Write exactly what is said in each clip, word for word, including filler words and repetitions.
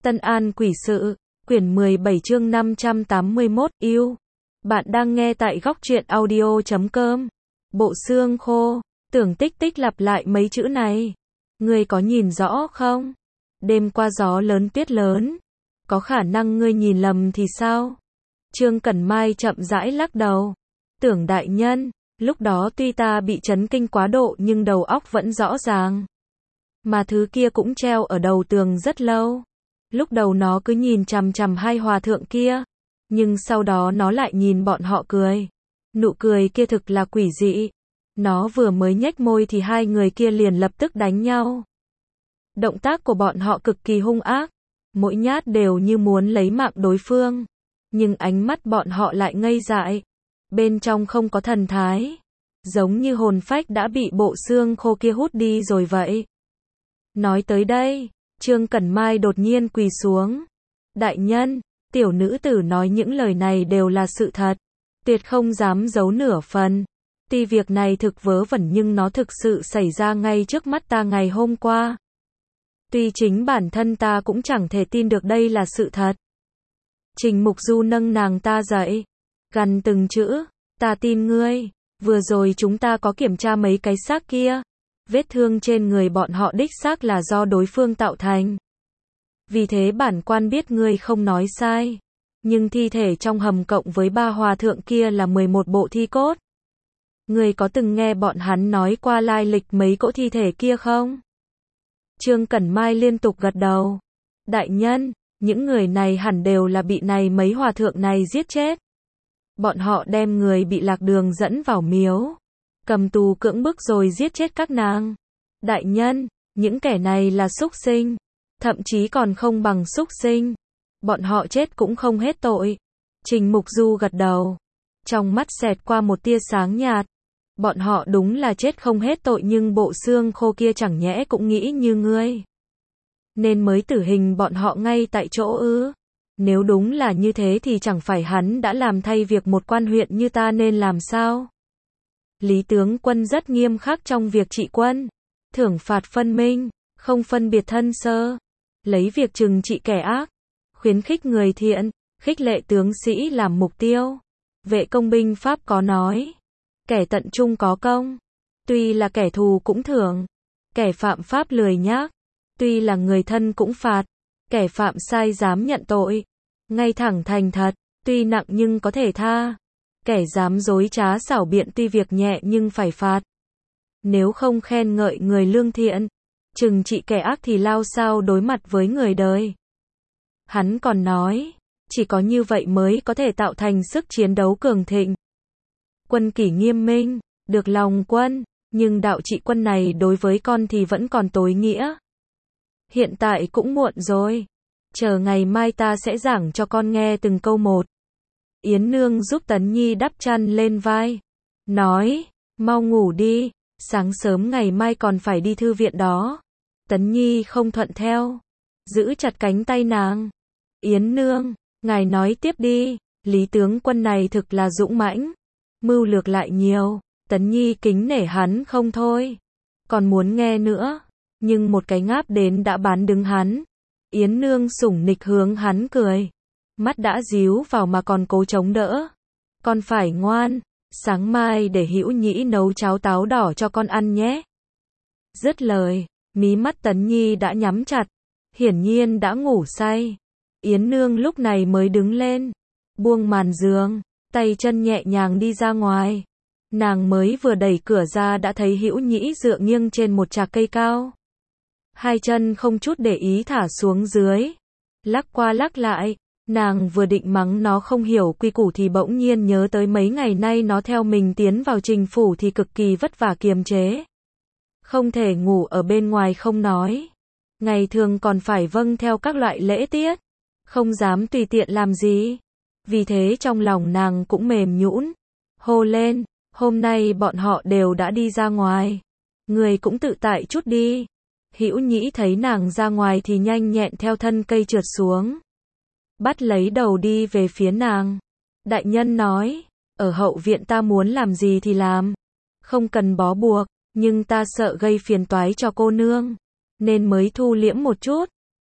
Tân An Quỷ Sự, quyển mười bảy chương năm trăm tám mươi mốt, yêu. Bạn đang nghe tại góc truyện audio chấm com. Bộ xương khô, tưởng Tích Tích lặp lại mấy chữ này. Ngươi có nhìn rõ không? Đêm qua gió lớn tuyết lớn. Có khả năng ngươi nhìn lầm thì sao? Trương Cẩn Mai chậm rãi lắc đầu. Tưởng đại nhân, lúc đó tuy ta bị chấn kinh quá độ nhưng đầu óc vẫn rõ ràng. Mà thứ kia cũng treo ở đầu tường rất lâu. Lúc đầu nó cứ nhìn chằm chằm hai hòa thượng kia, nhưng sau đó nó lại nhìn bọn họ cười. Nụ cười kia thực là quỷ dị. Nó vừa mới nhếch môi thì hai người kia liền lập tức đánh nhau. Động tác của bọn họ cực kỳ hung ác, mỗi nhát đều như muốn lấy mạng đối phương. Nhưng ánh mắt bọn họ lại ngây dại, bên trong không có thần thái, giống như hồn phách đã bị bộ xương khô kia hút đi rồi vậy. Nói tới đây, Trương Cẩn Mai đột nhiên quỳ xuống. Đại nhân, tiểu nữ tử nói những lời này đều là sự thật, tuyệt không dám giấu nửa phần. Tuy việc này thực vớ vẩn nhưng nó thực sự xảy ra ngay trước mắt ta ngày hôm qua. Tuy chính bản thân ta cũng chẳng thể tin được đây là sự thật. Trình Mục Du nâng nàng ta dậy, gằn từng chữ, ta tin ngươi, vừa rồi chúng ta có kiểm tra mấy cái xác kia. Vết thương trên người bọn họ đích xác là do đối phương tạo thành. Vì thế bản quan biết ngươi không nói sai. Nhưng thi thể trong hầm cộng với ba hòa thượng kia là mười một bộ thi cốt. Ngươi có từng nghe bọn hắn nói qua lai lịch mấy cỗ thi thể kia không? Trương Cẩn Mai liên tục gật đầu. Đại nhân, những người này hẳn đều là bị này mấy hòa thượng này giết chết. Bọn họ đem người bị lạc đường dẫn vào miếu, cầm tù cưỡng bức rồi giết chết các nàng. Đại nhân, những kẻ này là súc sinh, thậm chí còn không bằng súc sinh. Bọn họ chết cũng không hết tội. Trình Mục Du gật đầu, trong mắt xẹt qua một tia sáng nhạt. Bọn họ đúng là chết không hết tội nhưng bộ xương khô kia chẳng nhẽ cũng nghĩ như ngươi, nên mới tử hình bọn họ ngay tại chỗ ư? Nếu đúng là như thế thì chẳng phải hắn đã làm thay việc một quan huyện như ta nên làm sao? Lý tướng quân rất nghiêm khắc trong việc trị quân, thưởng phạt phân minh, không phân biệt thân sơ, lấy việc trừng trị kẻ ác, khuyến khích người thiện, khích lệ tướng sĩ làm mục tiêu. Vệ công binh pháp có nói, kẻ tận trung có công, tuy là kẻ thù cũng thưởng, kẻ phạm pháp lười nhác, tuy là người thân cũng phạt, kẻ phạm sai dám nhận tội, ngay thẳng thành thật, tuy nặng nhưng có thể tha. Kẻ dám dối trá xảo biện tuy việc nhẹ nhưng phải phạt. Nếu không khen ngợi người lương thiện, trừng trị kẻ ác thì lao sao đối mặt với người đời. Hắn còn nói, chỉ có như vậy mới có thể tạo thành sức chiến đấu cường thịnh. Quân kỷ nghiêm minh, được lòng quân, nhưng đạo trị quân này đối với con thì vẫn còn tối nghĩa. Hiện tại cũng muộn rồi, chờ ngày mai ta sẽ giảng cho con nghe từng câu một. Yến Nương giúp Tấn Nhi đắp chăn lên vai, nói, mau ngủ đi, sáng sớm ngày mai còn phải đi thư viện đó. Tấn Nhi không thuận theo, giữ chặt cánh tay nàng. Yến Nương, ngài nói tiếp đi, Lý tướng quân này thực là dũng mãnh, mưu lược lại nhiều. Tấn Nhi kính nể hắn không thôi, còn muốn nghe nữa, nhưng một cái ngáp đến đã bán đứng hắn. Yến Nương sủng nịch hướng hắn cười, mắt đã díu vào mà còn cố chống đỡ. Con phải ngoan, sáng mai để Hữu Nhĩ nấu cháo táo đỏ cho con ăn nhé. Dứt lời, mí mắt Tấn Nhi đã nhắm chặt, hiển nhiên đã ngủ say. Yến Nương lúc này mới đứng lên, buông màn giường, tay chân nhẹ nhàng đi ra ngoài. Nàng mới vừa đẩy cửa ra đã thấy Hữu Nhĩ dựa nghiêng trên một trạc cây cao, hai chân không chút để ý thả xuống dưới, lắc qua lắc lại. Nàng vừa định mắng nó không hiểu quy củ thì bỗng nhiên nhớ tới mấy ngày nay nó theo mình tiến vào Trình phủ thì cực kỳ vất vả kiềm chế, không thể ngủ ở bên ngoài không nói, ngày thường còn phải vâng theo các loại lễ tiết, không dám tùy tiện làm gì. Vì thế trong lòng nàng cũng mềm nhũn, hô lên, hôm nay bọn họ đều đã đi ra ngoài, người cũng tự tại chút đi. Hữu Nhĩ thấy nàng ra ngoài thì nhanh nhẹn theo thân cây trượt xuống, bắt lấy đầu đi về phía nàng. Đại nhân nói, ở hậu viện ta muốn làm gì thì làm, không cần bó buộc, nhưng ta sợ gây phiền toái cho cô nương, nên mới thu liễm một chút.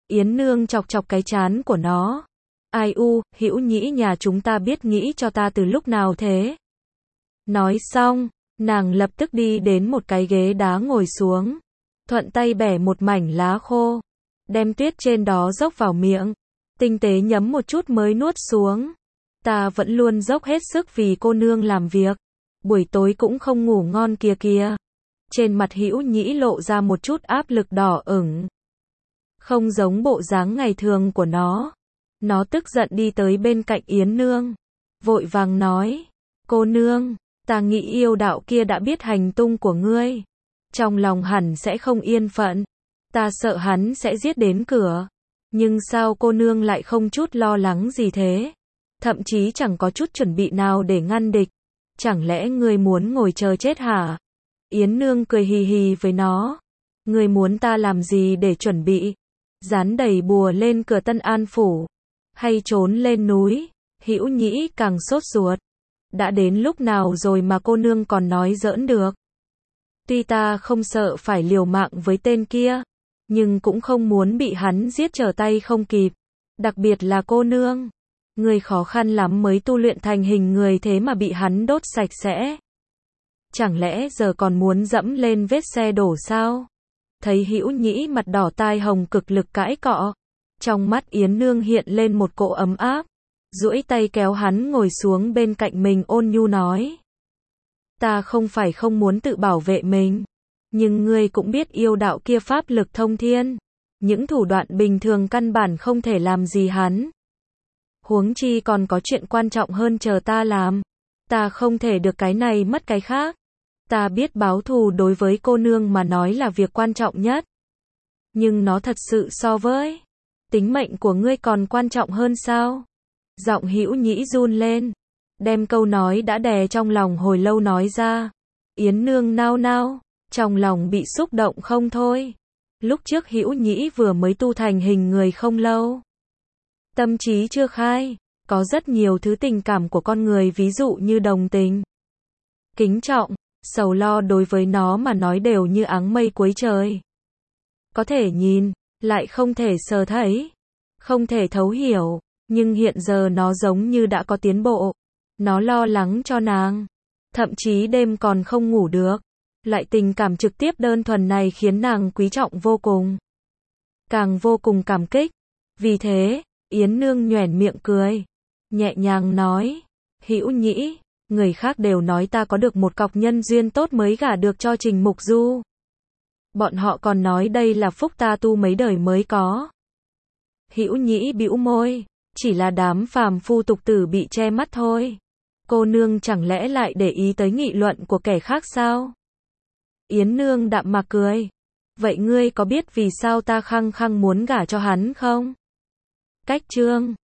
Yến Nương chọc chọc cái trán của nó. Ai u, Hữu Nhĩ nhà chúng ta biết nghĩ cho ta từ lúc nào thế? Nói xong, nàng lập tức đi đến một cái ghế đá ngồi xuống, thuận tay bẻ một mảnh lá khô, đem tuyết trên đó dốc vào miệng, tinh tế nhấm một chút mới nuốt xuống. Ta vẫn luôn dốc hết sức vì cô nương làm việc, buổi tối cũng không ngủ ngon kia kìa. Trên mặt Hữu Nhĩ lộ ra một chút áp lực đỏ ửng, không giống bộ dáng ngày thường của nó. Nó tức giận đi tới bên cạnh Yến Nương, vội vàng nói, cô nương, ta nghĩ yêu đạo kia đã biết hành tung của ngươi, trong lòng hẳn sẽ không yên phận, ta sợ hắn sẽ giết đến cửa. Nhưng sao cô nương lại không chút lo lắng gì thế? Thậm chí chẳng có chút chuẩn bị nào để ngăn địch. Chẳng lẽ ngươi muốn ngồi chờ chết hả? Yến Nương cười hì hì với nó. Ngươi muốn ta làm gì để chuẩn bị? Dán đầy bùa lên cửa Tân An phủ, hay trốn lên núi? Hữu Nhĩ càng sốt ruột. Đã đến lúc nào rồi mà cô nương còn nói giỡn được? Tuy ta không sợ phải liều mạng với tên kia, nhưng cũng không muốn bị hắn giết trở tay không kịp. Đặc biệt là cô nương, người khó khăn lắm mới tu luyện thành hình người thế mà bị hắn đốt sạch sẽ. Chẳng lẽ giờ còn muốn dẫm lên vết xe đổ sao? Thấy Hữu Nhĩ mặt đỏ tai hồng cực lực cãi cọ, trong mắt Yến Nương hiện lên một cỗ ấm áp, duỗi tay kéo hắn ngồi xuống bên cạnh mình ôn nhu nói. Ta không phải không muốn tự bảo vệ mình, nhưng ngươi cũng biết yêu đạo kia pháp lực thông thiên, những thủ đoạn bình thường căn bản không thể làm gì hắn. Huống chi còn có chuyện quan trọng hơn chờ ta làm. Ta không thể được cái này mất cái khác. Ta biết báo thù đối với cô nương mà nói là việc quan trọng nhất, nhưng nó thật sự so với tính mệnh của ngươi còn quan trọng hơn sao? Giọng Hữu Nhĩ run lên, đem câu nói đã đè trong lòng hồi lâu nói ra. Yến Nương nao nao, trong lòng bị xúc động không thôi. Lúc trước Hữu Nhĩ vừa mới tu thành hình người không lâu, tâm trí chưa khai, có rất nhiều thứ tình cảm của con người, ví dụ như đồng tình, kính trọng, sầu lo đối với nó mà nói đều như áng mây cuối trời. Có thể nhìn, lại không thể sờ thấy, không thể thấu hiểu, nhưng hiện giờ nó giống như đã có tiến bộ. Nó lo lắng cho nàng, thậm chí đêm còn không ngủ được. Loại tình cảm trực tiếp đơn thuần này khiến nàng quý trọng vô cùng, càng vô cùng cảm kích. Vì thế, Yến Nương nhoẻn miệng cười, nhẹ nhàng nói, Hữu Nhĩ, người khác đều nói ta có được một cọc nhân duyên tốt mới gả được cho Trình Mục Du. Bọn họ còn nói đây là phúc ta tu mấy đời mới có. Hữu Nhĩ bĩu môi, chỉ là đám phàm phu tục tử bị che mắt thôi. Cô nương chẳng lẽ lại để ý tới nghị luận của kẻ khác sao? Yến Nương đạm mạc cười, vậy ngươi có biết vì sao ta khăng khăng muốn gả cho hắn không? Cách chương